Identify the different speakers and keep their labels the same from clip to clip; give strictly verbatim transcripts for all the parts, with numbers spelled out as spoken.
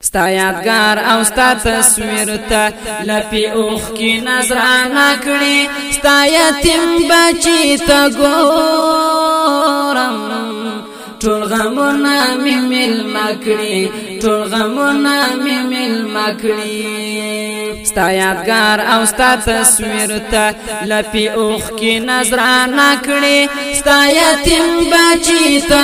Speaker 1: ستا یادگار او ستا تصویر تا لپی اوخ کی نظرانه کړي ستا یتیم بچی تا ګورم ټول غمونه می مېلمه کړي ټول غمونه می مېلمه کړي ستا یادگار او ستا تصویر تا لپی اوخ کی نظرانه کړي ستا یتیم بچی تا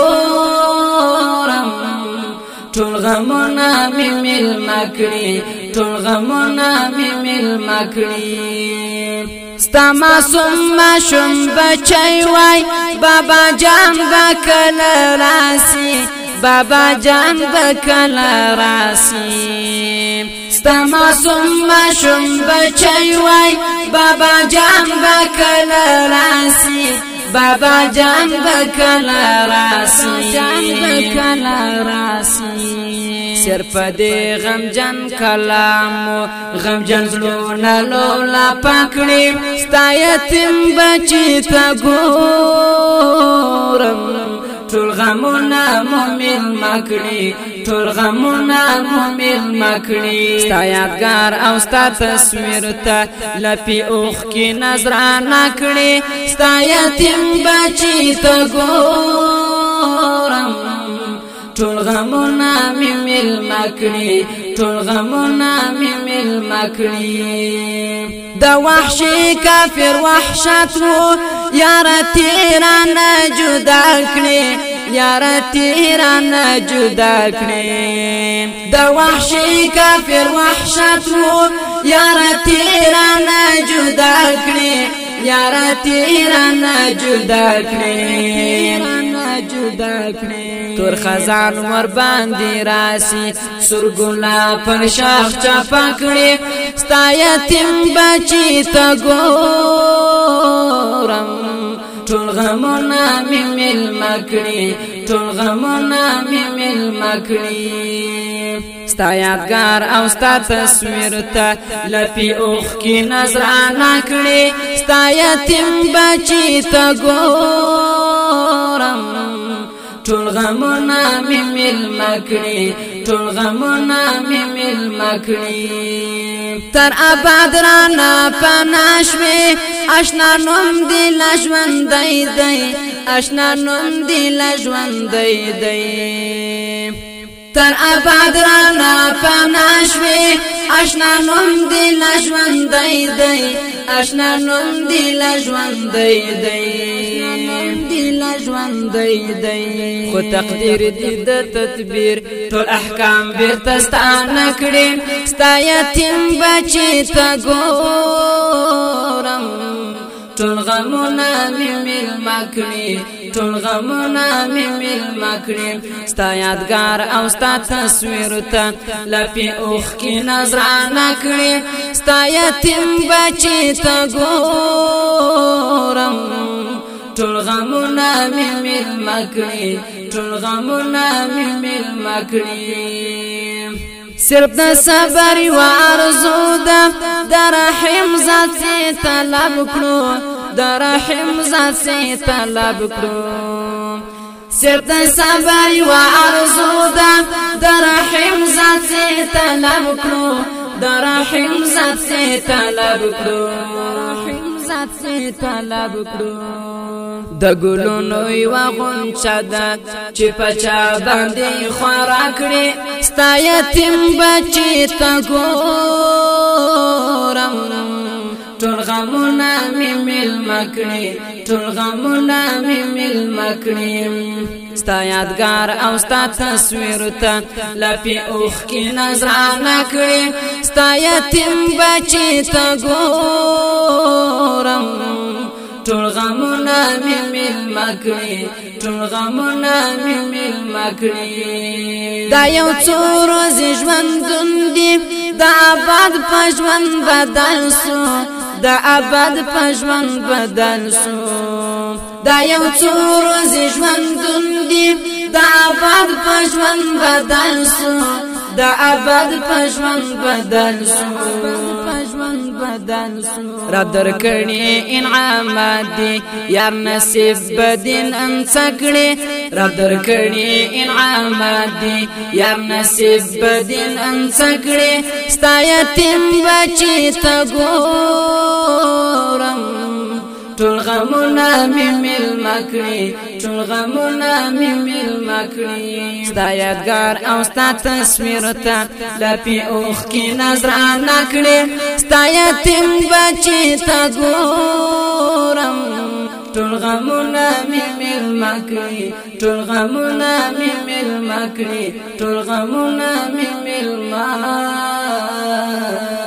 Speaker 1: ګورم ټول غمونه می مېلمه کړي ټول غمونه می مېلمه کړي ستا معصوم ماشوم بچی وای بابا جان بکل راسی بابا جان بکل راسی ستا معصوم ماشوم بچی وای بابا جان بکل راسی بابا جان بکل راسی جان بکل راسی سر پدې غم جن کلام غم جن زلونا لولا پکړې ستا یتیم بچی تا ګورم ټول غمونه مو مېلمه کړي ټول غمونه مو مېلمه کړي ستا یادګار او ستا تصویر ته لپی اوخ کې نظرانه کړي ستا یتیم بچی ته ګورم ټول غمونه مې مېلمه کړي ټول غمونه مې مېلمه کړي د وحشي کافر وحشت وو یار تیرانه جدا کړي یار تیرانه جدا کړي د وحشي کافر وحشت وو یار تیرانه جدا کړي یار تیرانه جدا کړي جدا کړي تور خزان ور باندې راسي سرګلا پر شاخ چپا کړي ستا یتیم بچی ته ګورم ټول غمونه مې مېلمه کړي ټول غمونه مې مېلمه کړي ستا یادګار او ستا تصویر ته لپی اوخ کې نظرانه کړي ستا یتیم بچی ته ګورم ټول غمونه مې مېلمه کړي ټول غمونه مې مېلمه کړي تر ابد رانه پناه شوې اشنا نوم دې لا ژوندی دی اشنا نوم دې لا ژوندی دی تر ابد رانه پناه شوې اشنا نوم دې لا ژوندی دی اشنا نوم دې لا ژوندی دی ژوندی دی خو تقدیر دې د تدبیر ټول احکام بیرته ستانه کړي ستا یتیم بچی ته ګورم ټول غمونه مې مېلمه کړي ټول غمونه مې مېلمه کړي ستا یادګار او ستا تصویر ته لپی اوخ کې نظرانه کړي ستا یتیم بچی ته ګورم ټول غمونه مې مېلمه کړي ټول غمونه مې مېلمه کړي صرف د صبر و ارزو ده د رحم ذات طلب کړو د رحم ذات طلب کړو صرف د صبر و ارزو ده د رحم ذات طلب کړو د رحم ذات طلب کړو ذات طلب کړو د ګلونو یو غونچه ده چې پچا باندې خورا کړي ستا یتیم بچی ته ګورم ټول غمونه مې مېلمه کړي ټول غمونه مې مېلمه کړي ستا یادګار او ستا تصویر ته لپی اوخ کې نظرانه کړي ستا یتیم بچی ته ګورم ټول غمونه مې مېلمه کړي ټول غمونه مې مېلمه کړي دا یو څو ورځې ژوندون دی د ابد په ژوند بدل سو د ابد په ژوند بدل سو دا یو څو ورځې ژوندون دی د ابد په ژوند بدل سو د دا ابد پښمن بدل سو را درکړي انعامات دي یار نصیب بدین انڅکړي را درکړي انعامات دي یار نصیب بدین انڅکړي ستا یتیم بچی ته ګورم ټول غمونه مې مېلمه کړي ټول غمونه مې مېلمه کړي ستا یادګار او ستا تصویر ته لپې اوښکې نظرانه کړي ستا یتیم بچی ته ګورم ټول غمونه مې مېلمه کړي ټول غمونه مې مېلمه کړي ټول غمونه مې مېلمه